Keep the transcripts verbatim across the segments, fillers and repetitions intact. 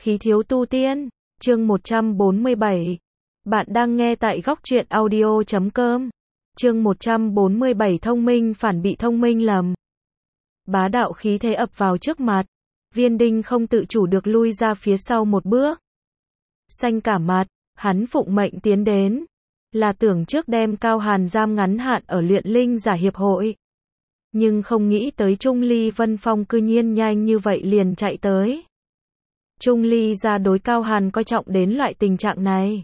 Khí thiếu tu tiên, chương một trăm bốn mươi bảy. Bạn đang nghe tại góc truyện audio chấm com. Chương một trăm bốn mươi bảy thông minh phản bị thông minh lầm. Bá đạo khí thế ập vào trước mặt. Viên Đinh không tự chủ được lui ra phía sau một bước. Xanh cả mặt, hắn phụng mệnh tiến đến. Là tưởng trước đem Cao Hàn giam ngắn hạn ở luyện linh giả hiệp hội. Nhưng không nghĩ tới Trung Ly Vân Phong cư nhiên nhanh như vậy liền chạy tới. Trung Ly ra đối Cao Hàn coi trọng đến loại tình trạng này.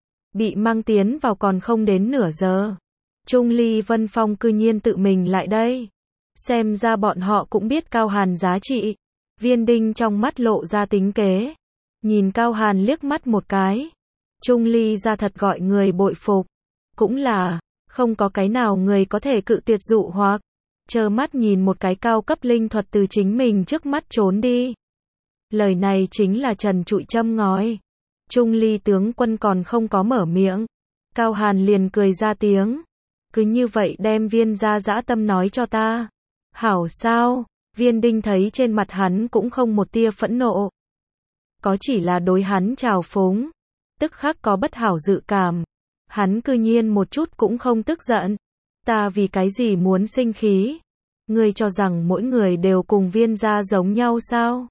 Bị mang tiến vào còn không đến nửa giờ. Trung Ly Vân Phong cư nhiên tự mình lại đây. Xem ra bọn họ cũng biết Cao Hàn giá trị. Viên Đinh trong mắt lộ ra tính kế. Nhìn Cao Hàn liếc mắt một cái. Trung Ly ra thật gọi người bội phục. Cũng là, không có cái nào người có thể cự tuyệt dụ hoặc. Trơ mắt nhìn một cái cao cấp linh thuật từ chính mình trước mắt trốn đi. Lời này chính là trần trụi châm ngòi. Trung Ly tướng quân còn không có mở miệng. Cao Hàn liền cười ra tiếng. Cứ như vậy đem Viên gia dã tâm nói cho ta. Hảo sao? Viên Đinh thấy trên mặt hắn cũng không một tia phẫn nộ. Có chỉ là đối hắn trào phúng. Tức khắc có bất hảo dự cảm. Hắn cư nhiên một chút cũng không tức giận. Ta vì cái gì muốn sinh khí? Ngươi cho rằng mỗi người đều cùng Viên gia giống nhau sao?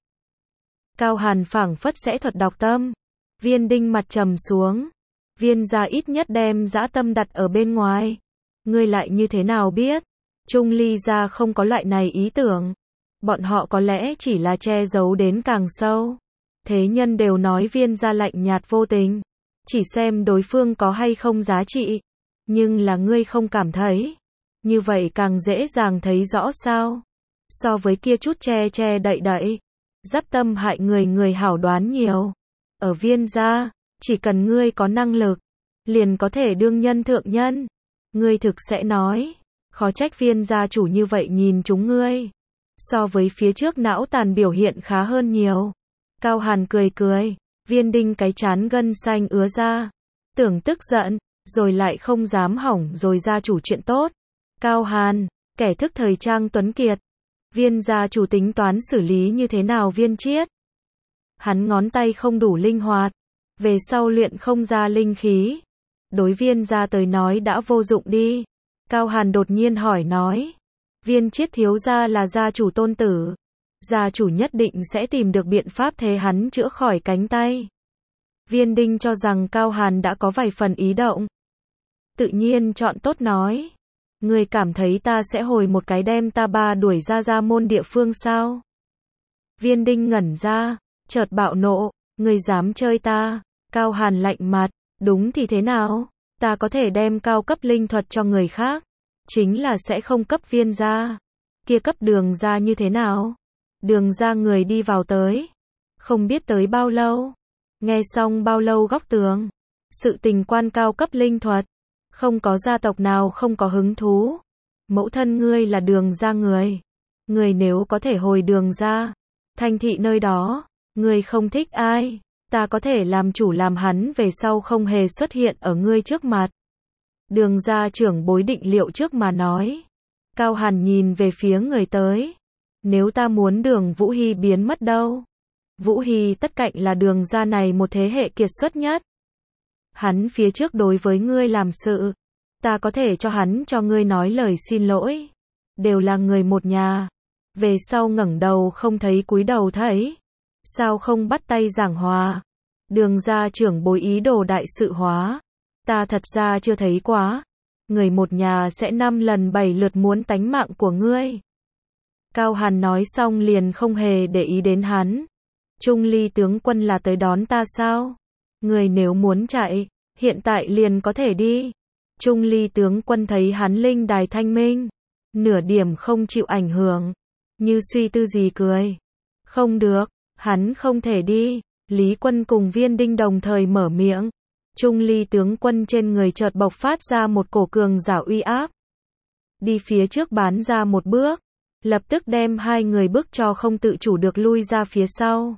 Cao Hàn phảng phất sẽ thuật đọc tâm. Viên Đinh mặt trầm xuống. Viên gia ít nhất đem dã tâm đặt ở bên ngoài. Ngươi lại như thế nào biết? Trung Ly gia không có loại này ý tưởng. Bọn họ có lẽ chỉ là che giấu đến càng sâu. Thế nhân đều nói Viên gia lạnh nhạt vô tình. Chỉ xem đối phương có hay không giá trị. Nhưng là ngươi không cảm thấy. Như vậy càng dễ dàng thấy rõ sao. So với kia chút che che đậy đậy. Dắt tâm hại người người hảo đoán nhiều. Ở Viên gia, chỉ cần ngươi có năng lực, liền có thể đương nhân thượng nhân. Ngươi thực sẽ nói, khó trách Viên gia chủ như vậy nhìn chúng ngươi. So với phía trước não tàn biểu hiện khá hơn nhiều. Cao Hàn cười cười, Viên Đinh cái chán gân xanh ứa ra. Tưởng tức giận, rồi lại không dám hỏng rồi gia chủ chuyện tốt. Cao Hàn, kẻ thức thời trang tuấn kiệt. Viên gia chủ tính toán xử lý như thế nào Viên Chiết? Hắn ngón tay không đủ linh hoạt. Về sau luyện không ra linh khí. Đối Viên gia tới nói đã vô dụng đi. Cao Hàn đột nhiên hỏi nói. Viên Chiết thiếu gia là gia chủ tôn tử. Gia chủ nhất định sẽ tìm được biện pháp thế hắn chữa khỏi cánh tay. Viên Đinh cho rằng Cao Hàn đã có vài phần ý động. Tự nhiên chọn tốt nói. Ngươi cảm thấy ta sẽ hồi một cái đem ta ba đuổi ra ra môn địa phương sao? Viên Đinh ngẩn ra, chợt bạo nộ, ngươi dám chơi ta? Cao Hàn lạnh mặt, đúng thì thế nào? Ta có thể đem cao cấp linh thuật cho người khác, chính là sẽ không cấp Viên gia. Kia cấp Đường gia như thế nào? Đường gia người đi vào tới, không biết tới bao lâu. Nghe xong bao lâu góc tường, sự tình quan cao cấp linh thuật. Không có gia tộc nào không có hứng thú. Mẫu thân ngươi là Đường gia người. Người nếu có thể hồi Đường gia, thành thị nơi đó, ngươi không thích ai, ta có thể làm chủ làm hắn về sau không hề xuất hiện ở ngươi trước mặt. Đường gia trưởng bối định liệu trước mà nói. Cao Hàn nhìn về phía người tới. Nếu ta muốn Đường Vũ Hy biến mất đâu? Vũ Hy tất cạnh là Đường gia này một thế hệ kiệt xuất nhất. Hắn phía trước đối với ngươi làm sự, ta có thể cho hắn cho ngươi nói lời xin lỗi. Đều là người một nhà. Về sau ngẩng đầu không thấy cúi đầu thấy. Sao không bắt tay giảng hòa? Đường gia trưởng bối ý đồ đại sự hóa. Ta thật ra chưa thấy quá. Người một nhà sẽ năm lần bảy lượt muốn tánh mạng của ngươi. Cao Hàn nói xong liền không hề để ý đến hắn. Trung Ly tướng quân là tới đón ta sao? Người nếu muốn chạy, hiện tại liền có thể đi. Trung Ly tướng quân thấy hắn linh đài thanh minh, nửa điểm không chịu ảnh hưởng, như suy tư gì cười. Không được, hắn không thể đi. Lý Quân cùng Viên Đinh đồng thời mở miệng. Trung Ly tướng quân trên người chợt bộc phát ra một cổ cường giả uy áp. Đi phía trước bán ra một bước, lập tức đem hai người bước cho không tự chủ được lui ra phía sau.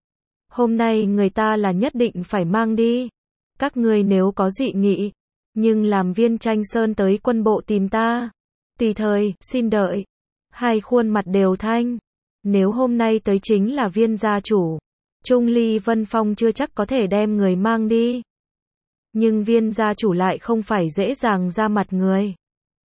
Hôm nay người ta là nhất định phải mang đi. Các ngươi nếu có dị nghị, nhưng làm Viên Tranh Sơn tới quân bộ tìm ta. Tùy thời, xin đợi. Hai khuôn mặt đều thanh. Nếu hôm nay tới chính là Viên gia chủ, Trung Ly Vân Phong chưa chắc có thể đem người mang đi. Nhưng Viên gia chủ lại không phải dễ dàng ra mặt người.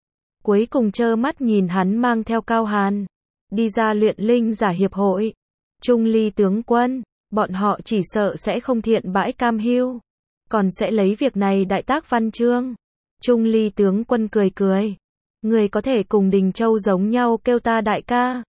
Cuối cùng trơ mắt nhìn hắn mang theo Cao Hàn đi ra luyện linh giả hiệp hội. Trung Ly tướng quân, bọn họ chỉ sợ sẽ không thiện bãi cam hưu, còn sẽ lấy việc này đại tác văn chương. Trung Ly tướng quân cười cười, người có thể cùng Đình Châu giống nhau kêu ta đại ca.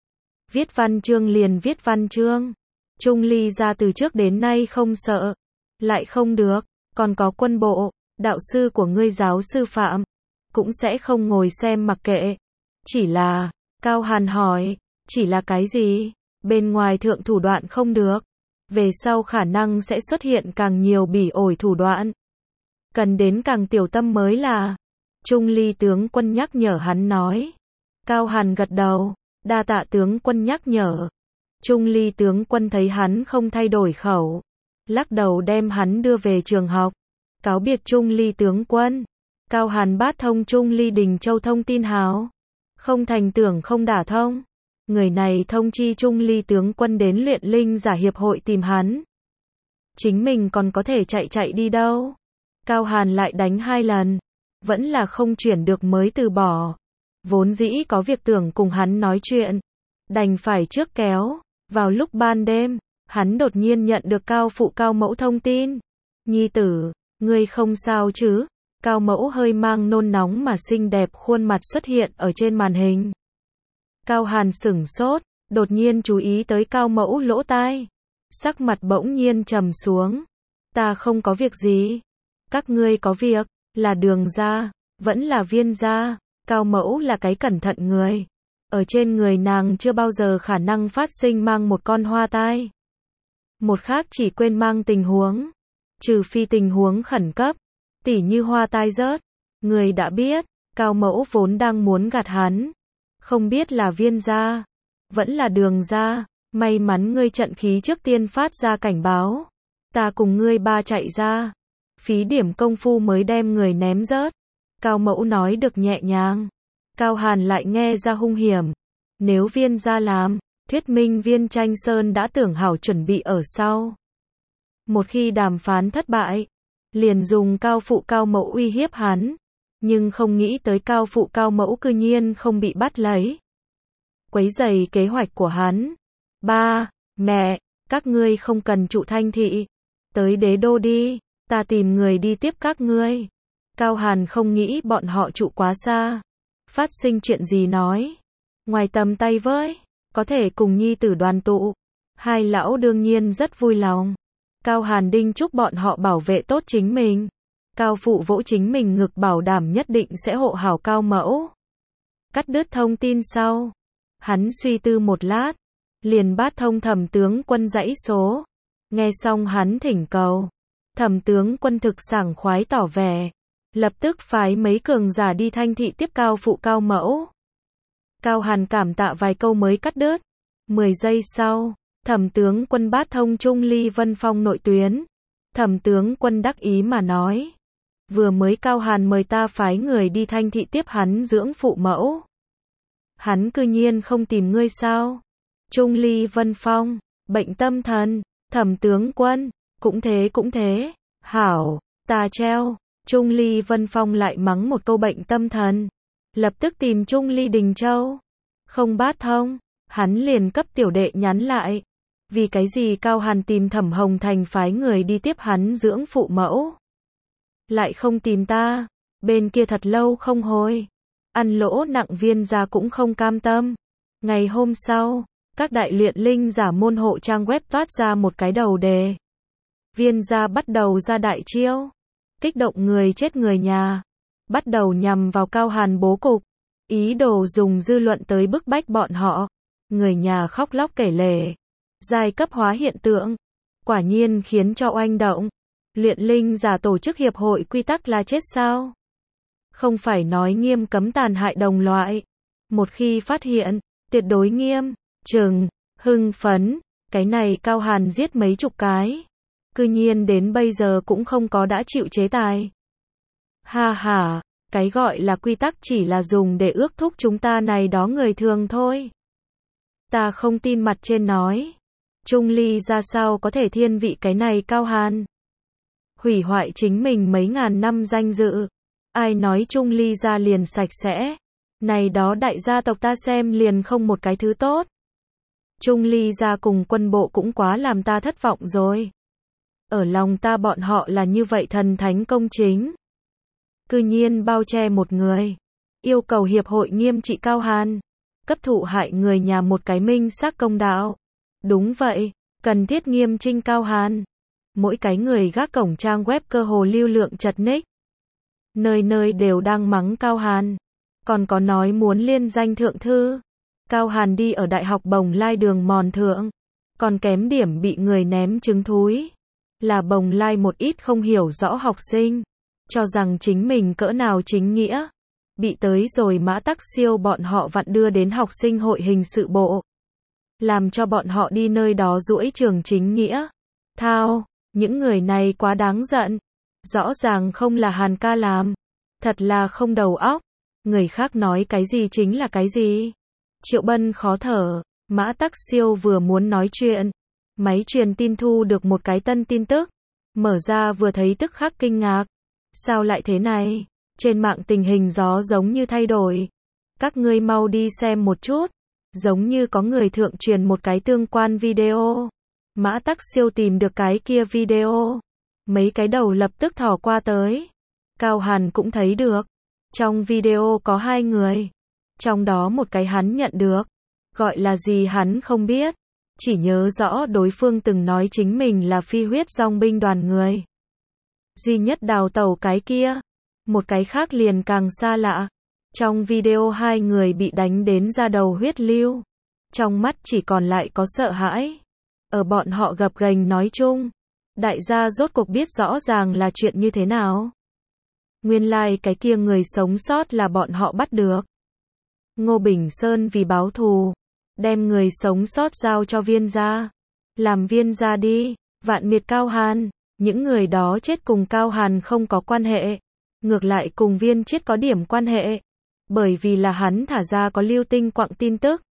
Viết văn chương liền viết văn chương. Trung Ly ra từ trước đến nay không sợ, lại không được, còn có quân bộ, đạo sư của ngươi giáo sư Phạm, cũng sẽ không ngồi xem mặc kệ. Chỉ là, Cao Hàn hỏi, chỉ là cái gì? Bên ngoài thượng thủ đoạn không được, về sau khả năng sẽ xuất hiện càng nhiều bỉ ổi thủ đoạn. Cần đến càng tiểu tâm mới là. Trung Ly tướng quân nhắc nhở hắn nói. Cao Hàn gật đầu, đa tạ tướng quân nhắc nhở. Trung Ly tướng quân thấy hắn không thay đổi khẩu, lắc đầu đem hắn đưa về trường học. Cáo biệt Trung Ly tướng quân. Cao Hàn bát thông Trung Ly Đình Châu thông tin hào. Không thành tưởng không đả thông. Người này thông chi Trung Ly tướng quân đến luyện linh giả hiệp hội tìm hắn. Chính mình còn có thể chạy chạy đi đâu. Cao Hàn lại đánh hai lần, vẫn là không chuyển được mới từ bỏ. Vốn dĩ có việc tưởng cùng hắn nói chuyện, đành phải trước kéo. Vào lúc ban đêm, hắn đột nhiên nhận được Cao phụ Cao mẫu thông tin. Nhi tử, ngươi không sao chứ? Cao mẫu hơi mang nôn nóng mà xinh đẹp khuôn mặt xuất hiện ở trên màn hình. Cao Hàn sửng sốt, đột nhiên chú ý tới Cao mẫu lỗ tai. Sắc mặt bỗng nhiên trầm xuống. Ta không có việc gì. Các ngươi có việc, là Đường gia, vẫn là Viên gia. Cao mẫu là cái cẩn thận người. Ở trên người nàng chưa bao giờ khả năng phát sinh mang một con hoa tai. Một khác chỉ quên mang tình huống. Trừ phi tình huống khẩn cấp, tỉ như hoa tai rớt. Người đã biết, Cao mẫu vốn đang muốn gạt hắn. Không biết là Viên gia, vẫn là Đường gia. May mắn ngươi trận khí trước tiên phát ra cảnh báo. Ta cùng ngươi ba chạy ra. Phí điểm công phu mới đem người ném rớt. Cao mẫu nói được nhẹ nhàng. Cao Hàn lại nghe ra hung hiểm. Nếu Viên gia làm, thuyết minh Viên Tranh Sơn đã tưởng hảo chuẩn bị ở sau. Một khi đàm phán thất bại, liền dùng Cao phụ Cao mẫu uy hiếp hắn. Nhưng không nghĩ tới Cao phụ Cao mẫu cư nhiên không bị bắt lấy. Quấy rầy kế hoạch của hắn. Ba, mẹ, các ngươi không cần trụ Thanh thị. Tới đế đô đi, ta tìm người đi tiếp các ngươi. Cao Hàn không nghĩ bọn họ trụ quá xa. Phát sinh chuyện gì nói. Ngoài tầm tay với, có thể cùng nhi tử đoàn tụ. Hai lão đương nhiên rất vui lòng. Cao Hàn đinh chúc bọn họ bảo vệ tốt chính mình. Cao phụ vỗ chính mình ngực bảo đảm nhất định sẽ hộ hảo Cao mẫu. Cắt đứt thông tin sau. Hắn suy tư một lát. Liền bát thông Thẩm tướng quân dãy số. Nghe xong hắn thỉnh cầu. Thẩm tướng quân thực sảng khoái tỏ vẻ. Lập tức phái mấy cường giả đi Thanh thị tiếp Cao phụ Cao mẫu. Cao Hàn cảm tạ vài câu mới cắt đứt. Mười giây sau, Thẩm tướng quân bát thông Trung Ly Vân Phong nội tuyến. Thẩm tướng quân đắc ý mà nói. Vừa mới Cao Hàn mời ta phái người đi Thanh thị tiếp hắn dưỡng phụ mẫu. Hắn cư nhiên không tìm ngươi sao? Trung Ly Vân Phong, bệnh tâm thần. Thẩm tướng quân, cũng thế cũng thế. Hảo, ta treo. Trung Ly Vân Phong lại mắng một câu bệnh tâm thần. Lập tức tìm Trung Ly Đình Châu. Không bát thông, hắn liền cấp tiểu đệ nhắn lại. Vì cái gì Cao Hàn tìm Thẩm Hồng Thành phái người đi tiếp hắn dưỡng phụ mẫu. Lại không tìm ta, bên kia thật lâu không hồi. Ăn lỗ nặng Viên gia cũng không cam tâm. Ngày hôm sau, các đại luyện linh giả môn hộ trang web toát ra một cái đầu đề. Viên gia bắt đầu ra đại chiêu. Kích động người chết người nhà. Bắt đầu nhằm vào Cao Hàn bố cục. Ý đồ dùng dư luận tới bức bách bọn họ. Người nhà khóc lóc kể lể. Giai cấp hóa hiện tượng. Quả nhiên khiến cho oanh động. Luyện linh giả tổ chức hiệp hội quy tắc là chết sao? Không phải nói nghiêm cấm tàn hại đồng loại. Một khi phát hiện, tuyệt đối nghiêm, trừng, hưng phấn. Cái này Cao Hàn giết mấy chục cái. Cư nhiên đến bây giờ cũng không có đã chịu chế tài. Ha ha, cái gọi là quy tắc chỉ là dùng để ước thúc chúng ta này đó người thường thôi. Ta không tin mặt trên nói. Trung Ly ra sao có thể thiên vị cái này Cao Hàn? Hủy hoại chính mình mấy ngàn năm danh dự. Ai nói Trung Ly ra liền sạch sẽ? Này đó đại gia tộc ta xem liền không một cái thứ tốt. Trung Ly ra cùng quân bộ cũng quá làm ta thất vọng rồi. Ở lòng ta bọn họ là như vậy thần thánh công chính. Cư nhiên bao che một người. Yêu cầu hiệp hội nghiêm trị Cao Hàn. Cấp thụ hại người nhà một cái minh xác công đạo. Đúng vậy, cần thiết nghiêm trinh Cao Hàn. Mỗi cái người gác cổng trang web cơ hồ lưu lượng chật ních. Nơi nơi đều đang mắng Cao Hàn. Còn có nói muốn liên danh thượng thư. Cao Hàn đi ở đại học Bồng Lai đường mòn thượng. Còn kém điểm bị người ném trứng thúi. Là Bồng Lai một ít không hiểu rõ học sinh. Cho rằng chính mình cỡ nào chính nghĩa. Bị tới rồi Mã Tắc Siêu bọn họ vặn đưa đến học sinh hội hình sự bộ. Làm cho bọn họ đi nơi đó duỗi trường chính nghĩa. Thao, những người này quá đáng giận. Rõ ràng không là Hàn ca làm. Thật là không đầu óc. Người khác nói cái gì chính là cái gì. Triệu Bân khó thở. Mã Tắc Siêu vừa muốn nói chuyện. Máy truyền tin thu được một cái tân tin tức. Mở ra vừa thấy tức khắc kinh ngạc. Sao lại thế này? Trên mạng tình hình gió giống như thay đổi. Các ngươi mau đi xem một chút. Giống như có người thượng truyền một cái tương quan video. Mã Tắc Siêu tìm được cái kia video. Mấy cái đầu lập tức thò qua tới. Cao Hàn cũng thấy được. Trong video có hai người. Trong đó một cái hắn nhận được. Gọi là gì hắn không biết. Chỉ nhớ rõ đối phương từng nói chính mình là phi huyết dòng binh đoàn người. Duy nhất đào tẩu cái kia. Một cái khác liền càng xa lạ. Trong video hai người bị đánh đến ra đầu huyết lưu. Trong mắt chỉ còn lại có sợ hãi. Ở bọn họ gập ghềnh nói chung. Đại gia rốt cuộc biết rõ ràng là chuyện như thế nào. Nguyên lai like cái kia người sống sót là bọn họ bắt được. Ngô Bình Sơn vì báo thù. Đem người sống sót giao cho Viên gia. Làm Viên gia đi. Vạn miệt Cao Hàn. Những người đó chết cùng Cao Hàn không có quan hệ. Ngược lại cùng Viên chết có điểm quan hệ. Bởi vì là hắn thả ra có lưu tinh quặng tin tức.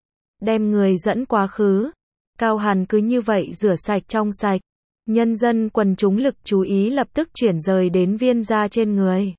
Đem người dẫn quá khứ. Cao Hàn cứ như vậy rửa sạch trong sạch. Nhân dân quần chúng lực chú ý lập tức chuyển rời đến Viên gia trên người.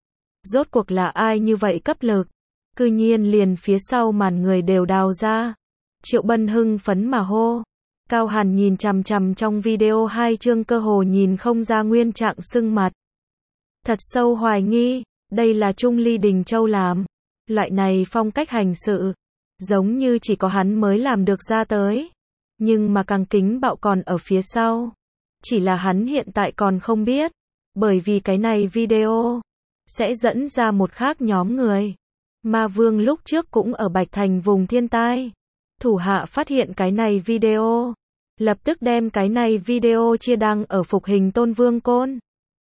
Rốt cuộc là ai như vậy cấp lực? Cư nhiên liền phía sau màn người đều đào ra. Triệu Bân hưng phấn mà hô. Cao Hàn nhìn chằm chằm trong video hai chương cơ hồ nhìn không ra nguyên trạng sưng mặt. Thật sâu hoài nghi, đây là Trung Ly Đình Châu làm. Loại này phong cách hành sự, giống như chỉ có hắn mới làm được ra tới. Nhưng mà càng kính bạo còn ở phía sau. Chỉ là hắn hiện tại còn không biết. Bởi vì cái này video sẽ dẫn ra một khác nhóm người. Ma Vương lúc trước cũng ở Bạch Thành vùng thiên tai. Thủ hạ phát hiện cái này video. Lập tức đem cái này video chia đăng ở phục hình Tôn Vương Côn.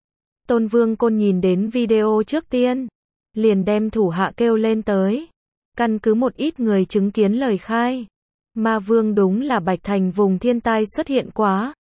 Tôn Vương Côn nhìn đến video trước tiên. Liền đem thủ hạ kêu lên tới. Căn cứ một ít người chứng kiến lời khai. Ma Vương đúng là Bạch Thành vùng thiên tai xuất hiện quá.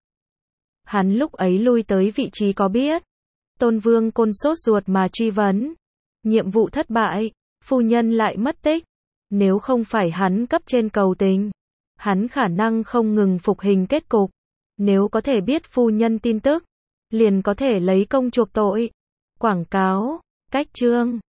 Hắn lúc ấy lui tới vị trí có biết. Tôn Vương Côn sốt ruột mà truy vấn. Nhiệm vụ thất bại. Phu nhân lại mất tích. Nếu không phải hắn cấp trên cầu tình. Hắn khả năng không ngừng phục hình kết cục. Nếu có thể biết phu nhân tin tức. Liền có thể lấy công chuộc tội. Quảng cáo. Cách chương.